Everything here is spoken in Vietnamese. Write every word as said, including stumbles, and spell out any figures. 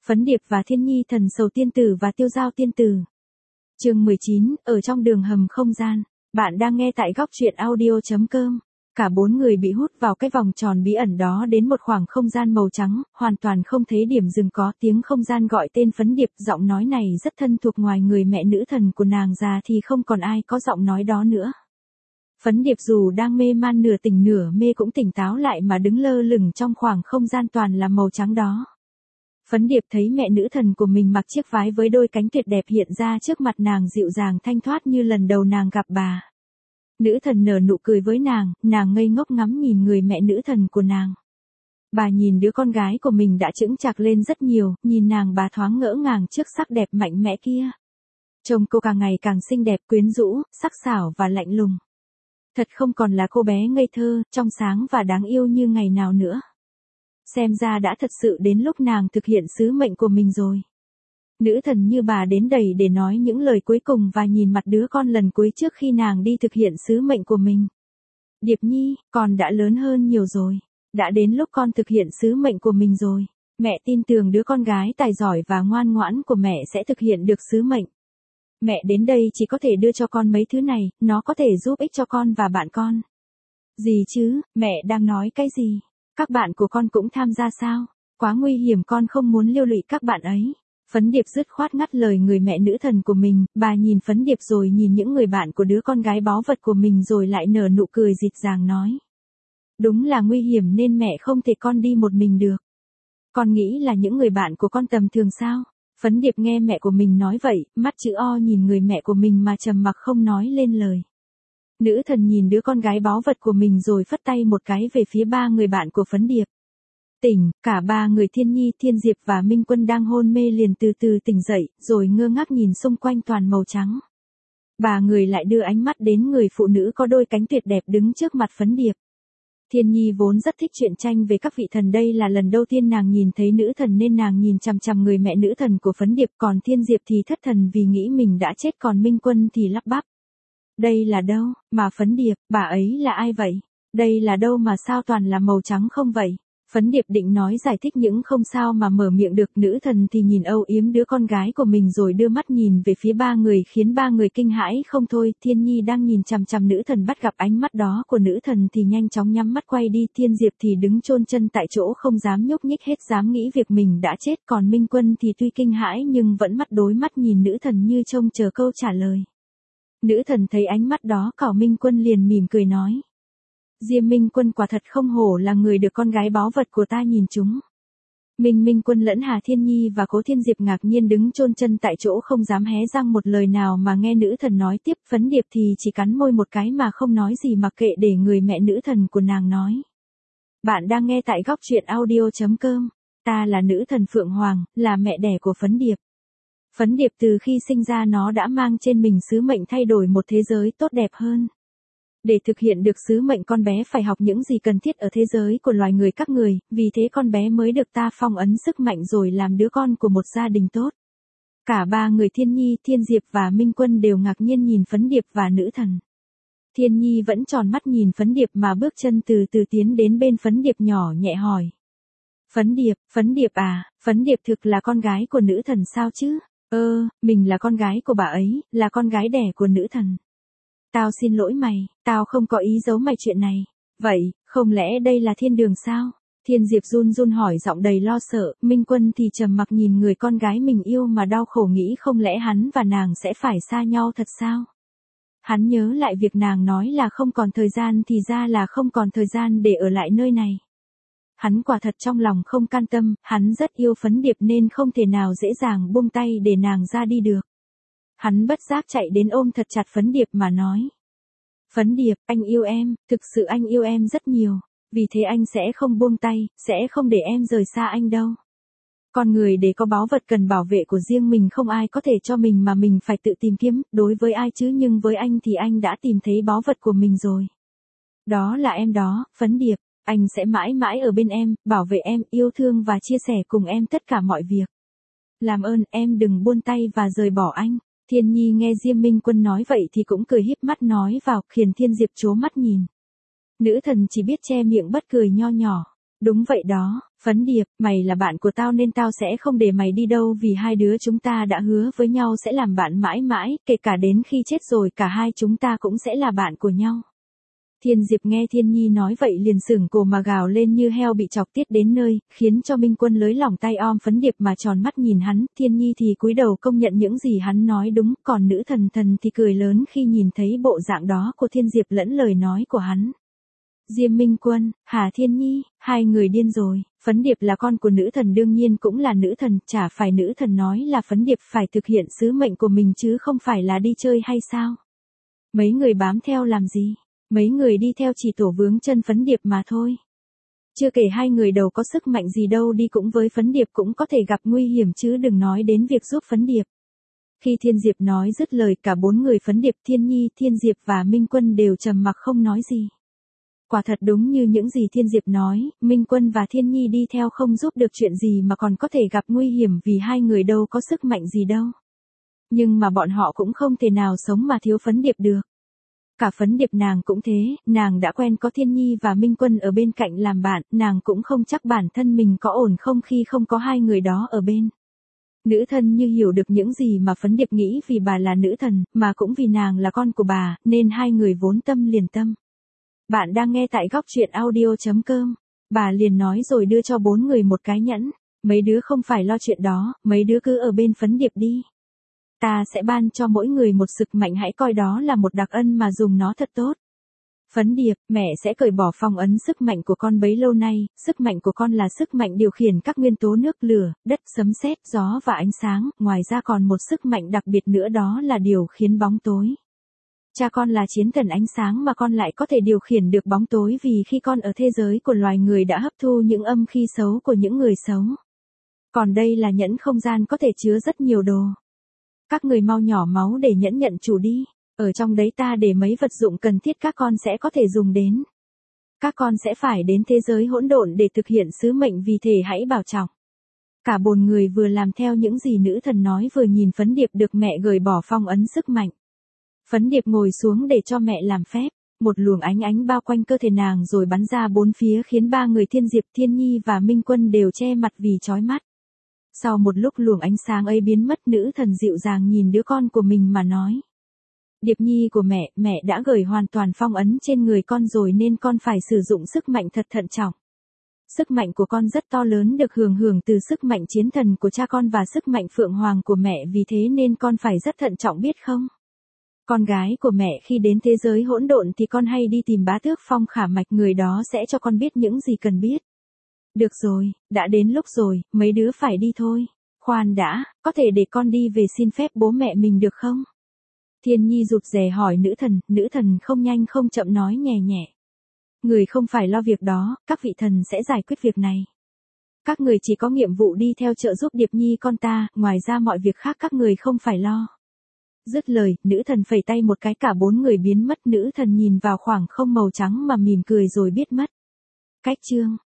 Phấn Điệp và Thiên Nhi thần sầu tiên tử và Tiêu Giao tiên tử. Chương mười chín, ở trong đường hầm không gian. Bạn đang nghe tại góc truyện audio chấm com. Cả bốn người bị hút vào cái vòng tròn bí ẩn đó đến một khoảng không gian màu trắng, hoàn toàn không thấy điểm dừng, có tiếng không gian gọi tên Phấn Điệp, giọng nói này rất thân thuộc, ngoài người mẹ nữ thần của nàng ra thì không còn ai có giọng nói đó nữa. Phấn Điệp dù đang mê man nửa tỉnh nửa mê cũng tỉnh táo lại mà đứng lơ lửng trong khoảng không gian toàn là màu trắng đó. Phấn Điệp thấy mẹ nữ thần của mình mặc chiếc váy với đôi cánh tuyệt đẹp hiện ra trước mặt nàng, dịu dàng thanh thoát như lần đầu nàng gặp bà. Nữ thần nở nụ cười với nàng, nàng ngây ngốc ngắm nhìn người mẹ nữ thần của nàng. Bà nhìn đứa con gái của mình đã chững chạc lên rất nhiều, nhìn nàng bà thoáng ngỡ ngàng trước sắc đẹp mạnh mẽ kia. Trông cô càng ngày càng xinh đẹp, quyến rũ, sắc sảo và lạnh lùng. Thật không còn là cô bé ngây thơ, trong sáng và đáng yêu như ngày nào nữa. Xem ra đã thật sự đến lúc nàng thực hiện sứ mệnh của mình rồi. Nữ thần như bà đến đầy để nói những lời cuối cùng và nhìn mặt đứa con lần cuối trước khi nàng đi thực hiện sứ mệnh của mình. Điệp Nhi, con đã lớn hơn nhiều rồi. Đã đến lúc con thực hiện sứ mệnh của mình rồi. Mẹ tin tưởng đứa con gái tài giỏi và ngoan ngoãn của mẹ sẽ thực hiện được sứ mệnh. Mẹ đến đây chỉ có thể đưa cho con mấy thứ này, nó có thể giúp ích cho con và bạn con. Gì chứ, mẹ đang nói cái gì? Các bạn của con cũng tham gia sao? Quá nguy hiểm, con không muốn liên lụy các bạn ấy. Phấn Điệp dứt khoát ngắt lời người mẹ nữ thần của mình, bà nhìn Phấn Điệp rồi nhìn những người bạn của đứa con gái báu vật của mình rồi lại nở nụ cười dịt dàng nói. Đúng là nguy hiểm nên mẹ không thể con đi một mình được. Con nghĩ là những người bạn của con tầm thường sao? Phấn Điệp nghe mẹ của mình nói vậy, mắt chữ O nhìn người mẹ của mình mà trầm mặc không nói lên lời. Nữ thần nhìn đứa con gái báu vật của mình rồi phất tay một cái về phía ba người bạn của Phấn Điệp. Tỉnh, cả ba người Thiên Nhi, Thiên Diệp và Minh Quân đang hôn mê liền từ từ tỉnh dậy, rồi ngơ ngác nhìn xung quanh toàn màu trắng. Ba người lại đưa ánh mắt đến người phụ nữ có đôi cánh tuyệt đẹp đứng trước mặt Phấn Điệp. Thiên Nhi vốn rất thích truyện tranh về các vị thần, đây là lần đầu tiên nàng nhìn thấy nữ thần nên nàng nhìn chằm chằm người mẹ nữ thần của Phấn Điệp, còn Thiên Diệp thì thất thần vì nghĩ mình đã chết, còn Minh Quân thì lắp bắp. Đây là đâu, mà Phấn Điệp, bà ấy là ai vậy? Đây là đâu mà sao toàn là màu trắng không vậy? Phấn Điệp định nói giải thích nhưng không sao mà mở miệng được, nữ thần thì nhìn âu yếm đứa con gái của mình rồi đưa mắt nhìn về phía ba người khiến ba người kinh hãi không thôi. Thiên Nhi đang nhìn chằm chằm nữ thần, bắt gặp ánh mắt đó của nữ thần thì nhanh chóng nhắm mắt quay đi. Thiên Diệp thì đứng chôn chân tại chỗ không dám nhúc nhích hết, dám nghĩ việc mình đã chết, còn Minh Quân thì tuy kinh hãi nhưng vẫn mắt đối mắt nhìn nữ thần như trông chờ câu trả lời. Nữ thần thấy ánh mắt đó cỏ Minh Quân liền mỉm cười nói. Diêm Minh Quân quả thật không hổ là người được con gái báu vật của ta nhìn chúng. Minh Minh Quân lẫn Hà Thiên Nhi và Cố Thiên Diệp ngạc nhiên đứng chôn chân tại chỗ không dám hé răng một lời nào mà nghe nữ thần nói tiếp. Phấn Điệp thì chỉ cắn môi một cái mà không nói gì, mặc kệ để người mẹ nữ thần của nàng nói. Bạn đang nghe tại góc truyện audio chấm com. Ta là nữ thần Phượng Hoàng, là mẹ đẻ của Phấn Điệp. Phấn Điệp từ khi sinh ra nó đã mang trên mình sứ mệnh thay đổi một thế giới tốt đẹp hơn. Để thực hiện được sứ mệnh, con bé phải học những gì cần thiết ở thế giới của loài người các người, vì thế con bé mới được ta phong ấn sức mạnh rồi làm đứa con của một gia đình tốt. Cả ba người Thiên Nhi, Thiên Diệp và Minh Quân đều ngạc nhiên nhìn Phấn Điệp và nữ thần. Thiên Nhi vẫn tròn mắt nhìn Phấn Điệp mà bước chân từ từ tiến đến bên Phấn Điệp nhỏ nhẹ hỏi. Phấn Điệp, Phấn Điệp à, Phấn Điệp thực là con gái của nữ thần sao chứ? Ơ, mình là con gái của bà ấy, là con gái đẻ của nữ thần. Tao xin lỗi mày, tao không có ý giấu mày chuyện này. Vậy, không lẽ đây là thiên đường sao? Thiên Diệp run run hỏi giọng đầy lo sợ. Minh Quân thì trầm mặc nhìn người con gái mình yêu mà đau khổ nghĩ không lẽ hắn và nàng sẽ phải xa nhau thật sao? Hắn nhớ lại việc nàng nói là không còn thời gian thì ra là không còn thời gian để ở lại nơi này. Hắn quả thật trong lòng không can tâm, hắn rất yêu Phấn Điệp nên không thể nào dễ dàng buông tay để nàng ra đi được. Hắn bất giác chạy đến ôm thật chặt Phấn Điệp mà nói. Phấn Điệp, anh yêu em, thực sự anh yêu em rất nhiều, vì thế anh sẽ không buông tay, sẽ không để em rời xa anh đâu. Con người để có báu vật cần bảo vệ của riêng mình, không ai có thể cho mình mà mình phải tự tìm kiếm, đối với ai chứ, nhưng với anh thì anh đã tìm thấy báu vật của mình rồi. Đó là em đó, Phấn Điệp, anh sẽ mãi mãi ở bên em, bảo vệ em, yêu thương và chia sẻ cùng em tất cả mọi việc. Làm ơn, em đừng buông tay và rời bỏ anh. Thiên Nhi nghe Diêm Minh Quân nói vậy thì cũng cười híp mắt nói vào, khiến Thiên Diệp trố mắt nhìn. Nữ thần chỉ biết che miệng bất cười nho nhỏ. Đúng vậy đó, Phấn Điệp, mày là bạn của tao nên tao sẽ không để mày đi đâu vì hai đứa chúng ta đã hứa với nhau sẽ làm bạn mãi mãi, kể cả đến khi chết rồi cả hai chúng ta cũng sẽ là bạn của nhau. Thiên Diệp nghe Thiên Nhi nói vậy liền sửng cổ mà gào lên như heo bị chọc tiết đến nơi, khiến cho Minh Quân lới lỏng tay om Phấn Điệp mà tròn mắt nhìn hắn, Thiên Nhi thì cúi đầu công nhận những gì hắn nói đúng, còn nữ thần thần thì cười lớn khi nhìn thấy bộ dạng đó của Thiên Diệp lẫn lời nói của hắn. Diêm Minh Quân, Hà Thiên Nhi, hai người điên rồi, Phấn Điệp là con của nữ thần đương nhiên cũng là nữ thần, chả phải nữ thần nói là Phấn Điệp phải thực hiện sứ mệnh của mình chứ không phải là đi chơi hay sao? Mấy người bám theo làm gì? Mấy người đi theo chỉ tổ vướng chân Phấn Điệp mà thôi. Chưa kể hai người đầu có sức mạnh gì đâu đi cũng với Phấn Điệp cũng có thể gặp nguy hiểm chứ đừng nói đến việc giúp Phấn Điệp. Khi Thiên Diệp nói dứt lời cả bốn người Phấn Điệp, Thiên Nhi, Thiên Diệp và Minh Quân đều trầm mặc không nói gì. Quả thật đúng như những gì Thiên Diệp nói, Minh Quân và Thiên Nhi đi theo không giúp được chuyện gì mà còn có thể gặp nguy hiểm vì hai người đâu có sức mạnh gì đâu. Nhưng mà bọn họ cũng không thể nào sống mà thiếu Phấn Điệp được. Cả Phấn Điệp nàng cũng thế, nàng đã quen có Thiên Nhi và Minh Quân ở bên cạnh làm bạn, nàng cũng không chắc bản thân mình có ổn không khi không có hai người đó ở bên. Nữ thần như hiểu được những gì mà Phấn Điệp nghĩ vì bà là nữ thần, mà cũng vì nàng là con của bà, nên hai người vốn tâm liền tâm. Bạn đang nghe tại góc truyện audio chấm com. Bà liền nói rồi đưa cho bốn người một cái nhẫn. Mấy đứa không phải lo chuyện đó, mấy đứa cứ ở bên Phấn Điệp đi. Ta sẽ ban cho mỗi người một sức mạnh, hãy coi đó là một đặc ân mà dùng nó thật tốt. Phấn Điệp, mẹ sẽ cởi bỏ phong ấn sức mạnh của con bấy lâu nay, sức mạnh của con là sức mạnh điều khiển các nguyên tố nước, lửa, đất, sấm sét, gió và ánh sáng, ngoài ra còn một sức mạnh đặc biệt nữa đó là điều khiến bóng tối. Cha con là chiến thần ánh sáng mà con lại có thể điều khiển được bóng tối vì khi con ở thế giới của loài người đã hấp thu những âm khí xấu của những người xấu. Còn đây là nhẫn không gian có thể chứa rất nhiều đồ. Các người mau nhỏ máu để nhẫn nhận chủ đi, ở trong đấy ta để mấy vật dụng cần thiết các con sẽ có thể dùng đến. Các con sẽ phải đến thế giới hỗn độn để thực hiện sứ mệnh vì thế hãy bảo trọng. Cả bốn người vừa làm theo những gì nữ thần nói vừa nhìn Phấn Điệp được mẹ gởi bỏ phong ấn sức mạnh. Phấn Điệp ngồi xuống để cho mẹ làm phép, một luồng ánh ánh bao quanh cơ thể nàng rồi bắn ra bốn phía khiến ba người Thiên Diệp, Thiên Nhi và Minh Quân đều che mặt vì chói mắt. Sau một lúc luồng ánh sáng ấy biến mất, nữ thần dịu dàng nhìn đứa con của mình mà nói. Điệp Nhi của mẹ, mẹ đã gởi hoàn toàn phong ấn trên người con rồi nên con phải sử dụng sức mạnh thật thận trọng. Sức mạnh của con rất to lớn được hưởng hưởng từ sức mạnh chiến thần của cha con và sức mạnh phượng hoàng của mẹ, vì thế nên con phải rất thận trọng biết không? Con gái của mẹ khi đến thế giới hỗn độn thì con hay đi tìm bá tước Phong Khả Mạch, người đó sẽ cho con biết những gì cần biết. Được rồi, đã đến lúc rồi, mấy đứa phải đi thôi. Khoan đã, có thể để con đi về xin phép bố mẹ mình được không? Thiên Nhi rụt rè hỏi nữ thần, nữ thần không nhanh không chậm nói nhẹ nhẹ. Người không phải lo việc đó, các vị thần sẽ giải quyết việc này. Các người chỉ có nhiệm vụ đi theo trợ giúp Điệp Nhi con ta, ngoài ra mọi việc khác các người không phải lo. Dứt lời, nữ thần phẩy tay một cái cả bốn người biến mất, nữ thần nhìn vào khoảng không màu trắng mà mỉm cười rồi biết mất. Cách chương